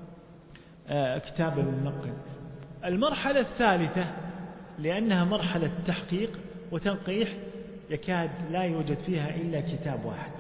[SPEAKER 2] كتاب المنقل. المرحلة الثالثة لأنها مرحلة تحقيق وتنقيح يكاد لا يوجد فيها إلا كتاب واحد،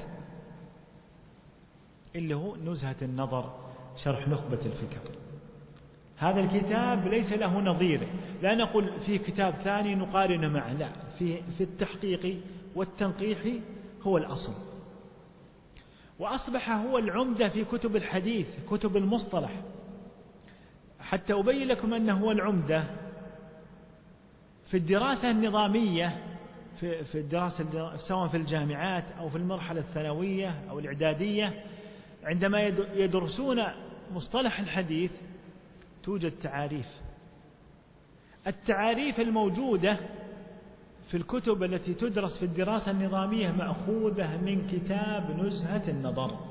[SPEAKER 2] اللي هو نزهة النظر شرح نخبة الفكر. هذا الكتاب ليس له نظير، لا نقول في كتاب ثاني نقارنه معه، لا، في التحقيق والتنقيح هو الأصل. وأصبح هو العمدة في كتب الحديث، كتب المصطلح. حتى أبين لكم أنه هو العمدة في الدراسة النظامية، في الدراسة سواء في الجامعات أو في المرحلة الثانوية أو الإعدادية، عندما يدرسون مصطلح الحديث توجد تعاريف. التعاريف الموجودة في الكتب التي تدرس في الدراسة النظامية مأخوذة من كتاب نزهة النظر.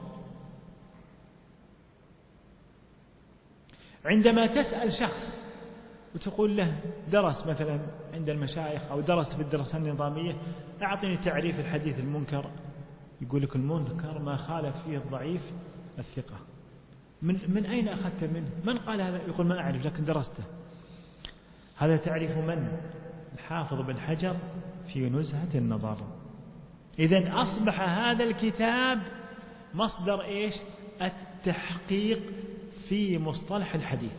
[SPEAKER 2] عندما تسأل شخص وتقول له درس مثلا عند المشايخ أو درس في الدراسة النظامية، أعطني تعريف الحديث المنكر، يقول لك المنكر ما خالف فيه الضعيف الثقة. من أين أخذت منه؟ من قال هذا؟ يقول ما أعرف لكن درسته. هذا تعريف من؟ الحافظ بن حجر في نزهة النظر. إذن أصبح هذا الكتاب مصدر إيش؟ التحقيق في مصطلح الحديث،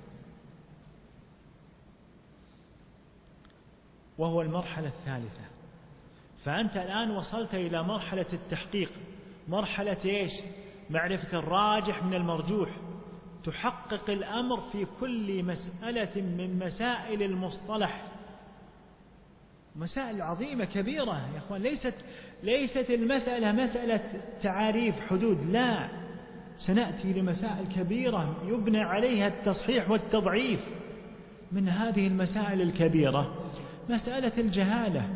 [SPEAKER 2] وهو المرحلة الثالثة. فأنت الآن وصلت إلى مرحلة التحقيق، مرحلة إيش؟ معرفة الراجح من المرجوح. تحقق الأمر في كل مسألة من مسائل المصطلح، مسائل عظيمة كبيرة يا أخوان. ليست المسألة مسألة تعاريف حدود، لا، سنأتي لمسائل كبيرة يبنى عليها التصحيح والتضعيف. من هذه المسائل الكبيرة مسألة الجهالة.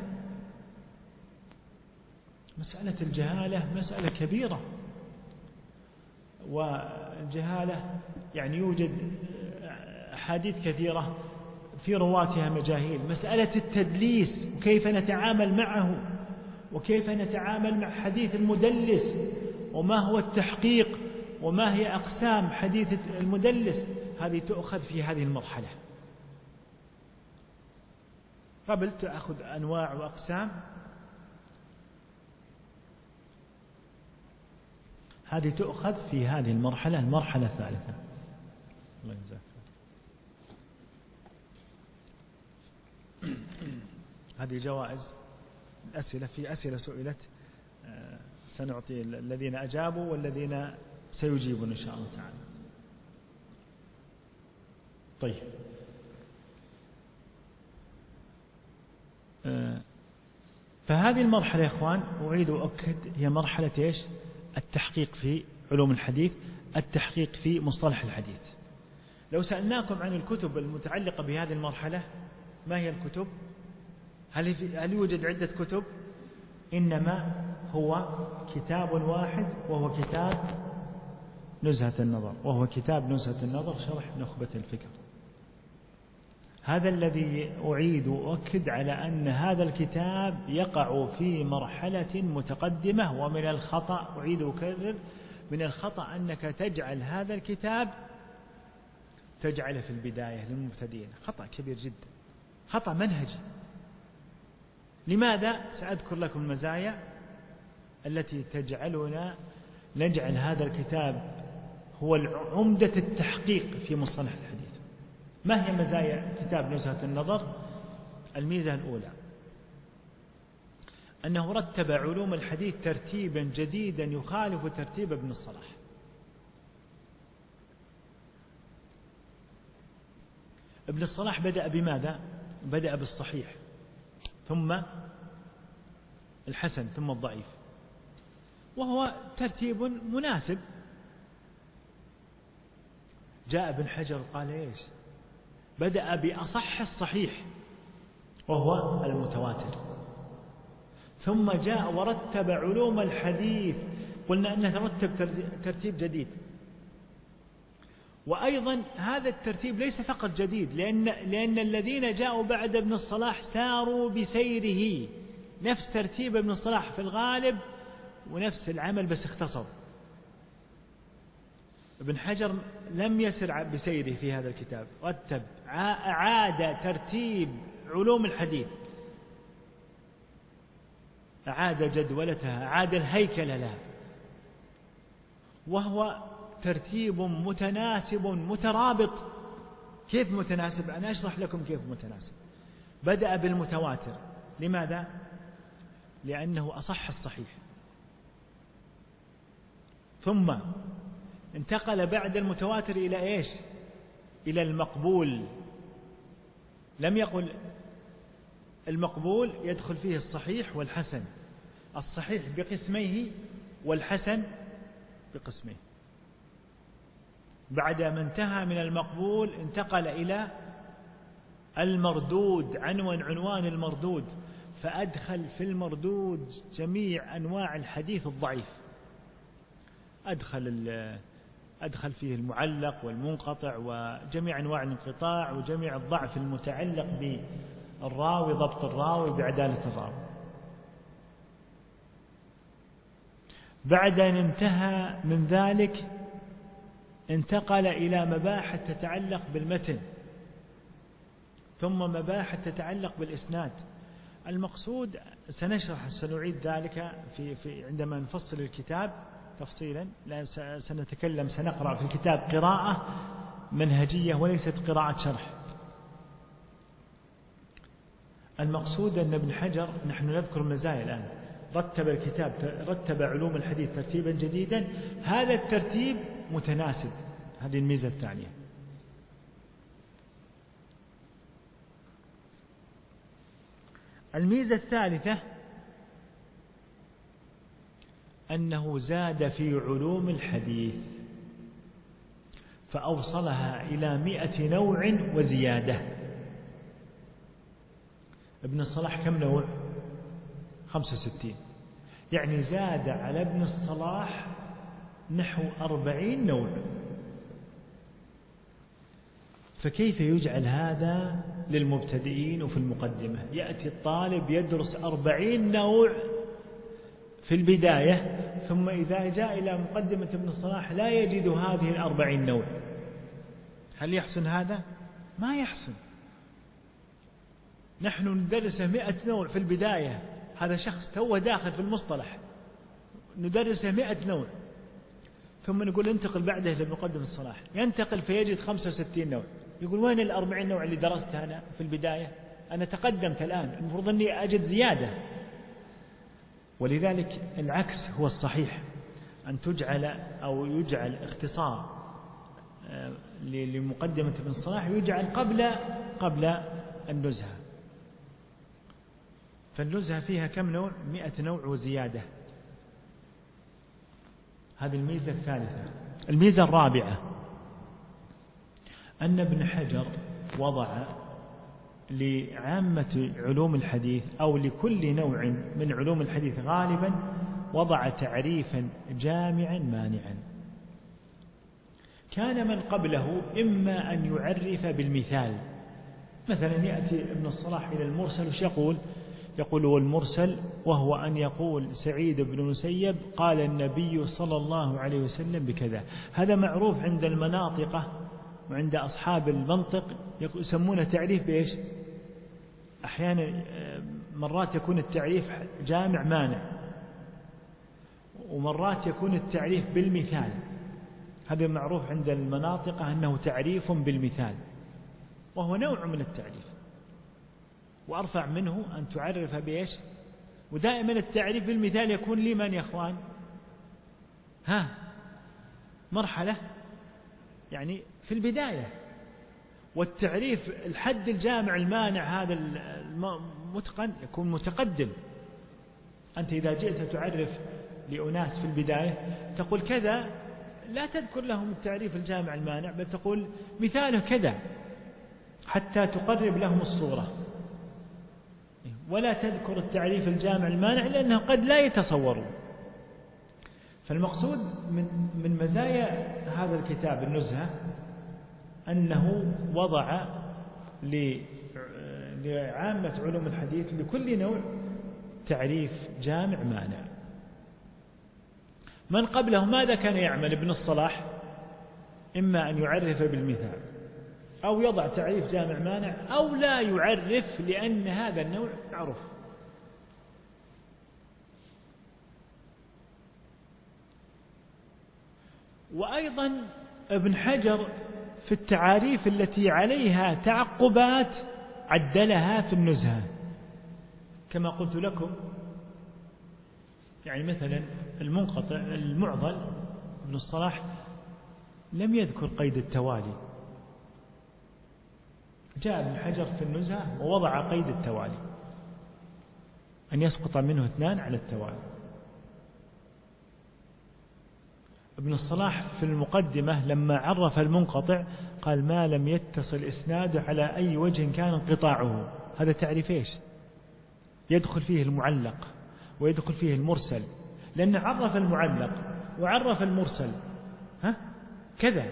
[SPEAKER 2] مسألة الجهالة مسألة كبيرة، والجهالة يعني يوجد أحاديث كثيرة في رواتها مجاهيل. مسألة التدليس وكيف نتعامل معه، وكيف نتعامل مع حديث المدلس، وما هو التحقيق، وما هي أقسام حديث المدلس، هذه تؤخذ في هذه المرحلة. قبل تأخذ أنواع وأقسام، هذه تؤخذ في هذه المرحلة الثالثة. الله يجزاك. هذه جوائز الأسئلة، في أسئلة سئلت سنعطي الذين أجابوا والذين سيجيبون إن شاء الله تعالى. طيب، فهذه المرحلة يا إخوان أعيد وأؤكد هي مرحلة إيش؟ التحقيق في علوم الحديث، التحقيق في مصطلح الحديث. لو سألناكم عن الكتب المتعلقة بهذه المرحلة، ما هي الكتب؟ هل يوجد عدة كتب؟ إنما هو كتاب واحد، وهو كتاب نزهة النظر، وهو كتاب نزهة النظر شرح نخبة الفكر. هذا الذي أعيد وأؤكد على أن هذا الكتاب يقع في مرحلة متقدمة، ومن الخطأ أعيد وأكرر من الخطأ أنك تجعل هذا الكتاب تجعله في البداية للمبتدئين. خطأ كبير جدا، خطأ منهجي. لماذا؟ سأذكر لكم المزايا التي تجعلنا نجعل هذا الكتاب هو عمدة التحقيق في مصطلح الحديث. ما هي مزايا كتاب نزهة النظر؟ الميزة الأولى أنه رتب علوم الحديث ترتيبا جديدا يخالف ترتيب ابن الصلاح. ابن الصلاح بدأ بماذا؟ بدأ بالصحيح، ثم الحسن، ثم الضعيف، وهو ترتيب مناسب. جاء ابن حجر قال إيش؟ بدأ بأصح الصحيح وهو المتواتر، ثم جاء ورتب علوم الحديث. قلنا أنه ترتب ترتيب جديد، وأيضا هذا الترتيب ليس فقط جديد، لأن الذين جاءوا بعد ابن الصلاح ساروا بسيره، نفس ترتيب ابن الصلاح في الغالب ونفس العمل بس اختصر. ابن حجر لم يسر بسيره في هذا الكتاب، رتب، أعاد ترتيب علوم الحديث، أعاد جدولتها، أعاد الهيكل لها، وهو ترتيب متناسب مترابط. كيف متناسب؟ أنا أشرح لكم كيف متناسب. بدأ بالمتواتر، لماذا؟ لأنه أصح الصحيح، ثم انتقل بعد المتواتر إلى إيش؟ إلى المقبول. لم يقل المقبول يدخل فيه الصحيح والحسن، الصحيح بقسميه والحسن بقسميه. بعد ما انتهى من المقبول انتقل إلى المردود، عنوان المردود، فأدخل في المردود جميع أنواع الحديث الضعيف، أدخل فيه المعلق والمنقطع وجميع أنواع الانقطاع وجميع الضعف المتعلق بالراوي، ضبط الراوي بعدالة الراوي. بعد أن انتهى من ذلك انتقل إلى مباحث تتعلق بالمتن، ثم مباحث تتعلق بالإسناد. المقصود سنشرح، سنعيد ذلك عندما نفصل الكتاب تفصيلا، لأن سنقرأ في الكتاب قراءة منهجية وليست قراءة شرح. المقصود أن ابن حجر، نحن نذكر المزايا الآن، رتب الكتاب، رتب علوم الحديث ترتيبا جديدا، هذا الترتيب متناسب. هذه الميزة الثانية. الميزة الثالثة أنه زاد في علوم الحديث فأوصلها إلى 100 نوع وزيادة. ابن الصلاح كم نوع؟ 65، يعني زاد على ابن الصلاح نحو 40 نوع. فكيف يجعل هذا للمبتدئين؟ وفي المقدمة يأتي الطالب يدرس 40 نوع في البداية، ثم إذا جاء إلى مقدمة ابن الصلاح لا يجد هذه 40 نوع. هل يحسن هذا؟ ما يحسن. نحن ندرس 100 نوع في البداية، هذا شخص توه داخل في المصطلح، ندرسه 100 نوع، ثم نقول انتقل بعده لمقدمة الصلاح، ينتقل فيجد 65 نوع. يقول وين 40 نوع اللي درستها أنا في البداية؟ أنا تقدمت الآن، المفروض أني أجد زيادة. ولذلك العكس هو الصحيح، أن تجعل أو يجعل اختصار لمقدمة ابن الصلاح يجعل قبل النزهة. فالنزهة فيها كم نوع؟ 100 نوع وزيادة. هذه الميزة الثالثة. الميزة الرابعة أن ابن حجر وضع لعامة علوم الحديث أو لكل نوع من علوم الحديث غالبا وضع تعريفا جامعا مانعا. كان من قبله إما أن يعرف بالمثال، مثلا يأتي ابن الصلاح إلى المرسل وش يقول والمرسل وهو أن يقول سعيد بن المسيب قال النبي صلى الله عليه وسلم بكذا. هذا معروف عند المناطقة وعند أصحاب المنطق يسمونه تعريف بإيش؟ أحيانا مرات يكون التعريف جامع مانع، ومرات يكون التعريف بالمثال. هذا معروف عند المناطق أنه تعريف بالمثال، وهو نوع من التعريف، وأرفع منه أن تعرف بإيش؟ ودائما التعريف بالمثال يكون لمن يا أخوان؟ مرحلة يعني في البداية. والتعريف الحد الجامع المانع هذا المتقن يكون متقدم. أنت إذا جئت تعرف لأناس في البداية تقول كذا، لا تذكر لهم التعريف الجامع المانع، بل تقول مثاله كذا حتى تقرب لهم الصورة، ولا تذكر التعريف الجامع المانع لأنه قد لا يتصورون. فالمقصود من مزايا هذا الكتاب النزهة أنه وضع لعامة علوم الحديث لكل نوع تعريف جامع مانع. من قبله ماذا كان يعمل ابن الصلاح؟ إما أن يعرف بالمثال أو يضع تعريف جامع مانع أو لا يعرف لأن هذا النوع معروف. وأيضا ابن حجر في التعاريف التي عليها تعقبات عدلها في النزهة كما قلت لكم. يعني مثلا المنقطع المعضل ابن الصلاح لم يذكر قيد التوالي، جاء ابن حجر في النزهة ووضع قيد التوالي أن يسقط منه 2 على التوالي. ابن الصلاح في المقدمة لما عرف المنقطع قال ما لم يتصل إسناده على أي وجه كان انقطاعه. هذا تعريف إيش؟ يدخل فيه المعلق ويدخل فيه المرسل، لأنه عرف المعلق وعرف المرسل كذا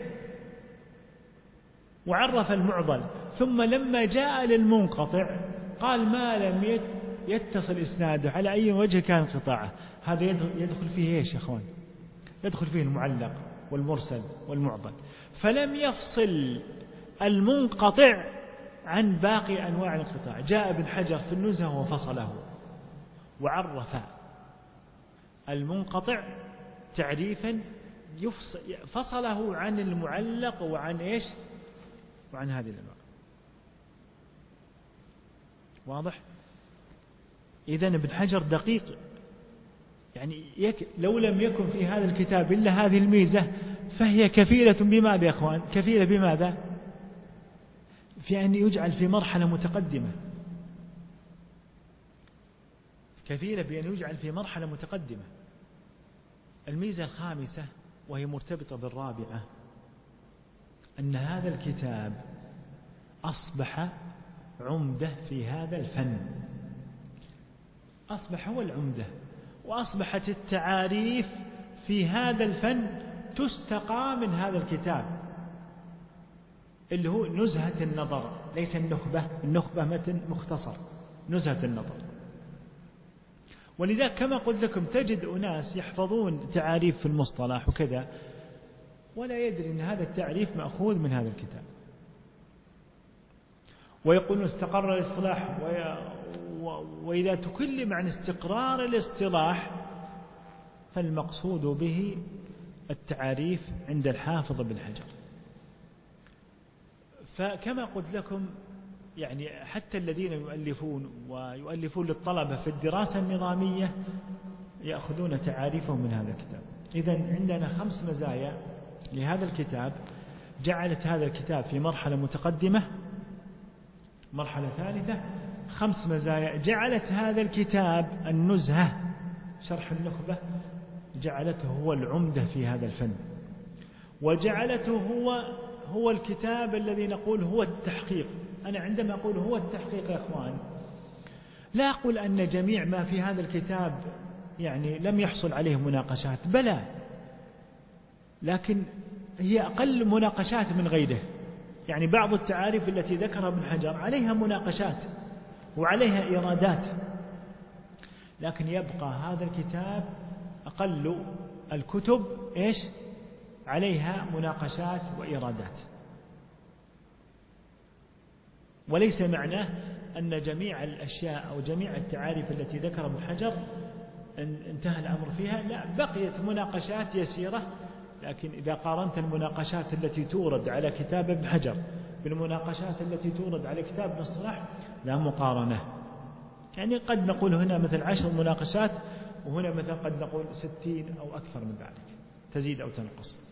[SPEAKER 2] وعرف المعضل، ثم لما جاء للمنقطع قال ما لم يتصل إسناده على أي وجه كان انقطاعه. هذا يدخل فيه إيش يا أخوان؟ يدخل فيه المعلق والمرسل والمعضل. فلم يفصل المنقطع عن باقي أنواع الانقطاع. جاء ابن حجر في النزهة وفصله وعرف المنقطع تعريفا فصله عن المعلق وعن إيش؟ وعن هذه الأنواع. واضح؟ إذن ابن حجر دقيق. يعني لو لم يكن في هذا الكتاب إلا هذه الميزة فهي كفيلة بماذا يا أخوان؟ كفيلة بماذا؟ في أن يجعل في مرحلة متقدمة، كفيلة بأن يجعل في مرحلة متقدمة. الميزة الخامسة وهي مرتبطة بالرابعة أن هذا الكتاب أصبح عمدة في هذا الفن، أصبح هو العمدة، وأصبحت التعاريف في هذا الفن تستقى من هذا الكتاب اللي هو نزهة النظر، ليس النخبة متن مختصر، نزهة النظر. ولذلك كما قلت لكم تجد أناس يحفظون تعاريف في المصطلح وكذا ولا يدري أن هذا التعريف مأخوذ من هذا الكتاب، ويقولون استقر الاصطلاح. وإذا تكلم عن استقرار الاصطلاح فالمقصود به التعاريف عند الحافظ بن حجر. فكما قلت لكم يعني حتى الذين يؤلفون للطلبة في الدراسة النظامية يأخذون تعاريفهم من هذا الكتاب. إذن عندنا 5 مزايا لهذا الكتاب جعلت هذا الكتاب في مرحلة متقدمة، مرحلة ثالثة، 5 مزايا. جعلت هذا الكتاب النزهة شرح النخبة جعلته هو العمدة في هذا الفن، وجعلته هو الكتاب الذي نقول هو التحقيق. أنا عندما أقول هو التحقيق يا أخوان لا أقول أن جميع ما في هذا الكتاب يعني لم يحصل عليه مناقشات، بلى، لكن هي أقل مناقشات من غيره. يعني بعض التعاريف التي ذكرها ابن حجر عليها مناقشات وعليها إيرادات، لكن يبقى هذا الكتاب أقل الكتب إيش عليها مناقشات وإيرادات. وليس معناه أن جميع الأشياء أو جميع التعاريف التي ذكرها ابن حجر انتهى الأمر فيها، لا، بقيت مناقشات يسيرة. لكن إذا قارنت المناقشات التي تورد على كتاب ابن حجر بالمناقشات التي تورد على كتاب ابن الصلاح لا مقارنة. يعني قد نقول هنا مثل 10 مناقشات، وهنا مثلا قد نقول 60 أو أكثر من ذلك، تزيد أو تنقص.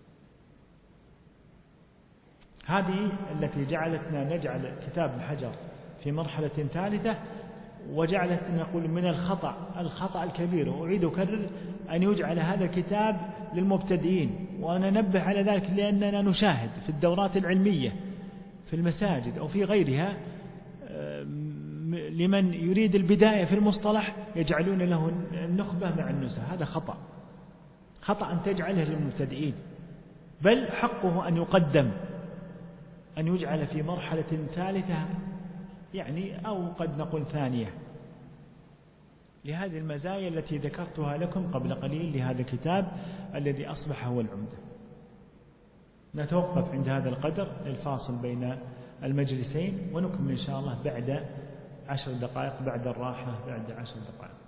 [SPEAKER 2] هذه التي جعلتنا نجعل كتاب ابن حجر في مرحلة ثالثة، وجعلتنا نقول من الخطأ الكبير، وأعيد أكرر أن يجعل هذا الكتاب للمبتدئين. وأنا نبه على ذلك لأننا نشاهد في الدورات العلمية في المساجد أو في غيرها لمن يريد البداية في المصطلح يجعلون له النخبة مع النزهة. هذا خطأ أن تجعله للمبتدئين، بل حقه أن يقدم، أن يجعل في مرحلة ثالثة يعني أو قد نقول ثانية، لهذه المزايا التي ذكرتها لكم قبل قليل لهذا الكتاب الذي أصبح هو العمدة. نتوقف عند هذا القدر للفاصل بين المجلسين، ونكمل إن شاء الله بعد 10 دقائق بعد الراحة بعد 10 دقائق.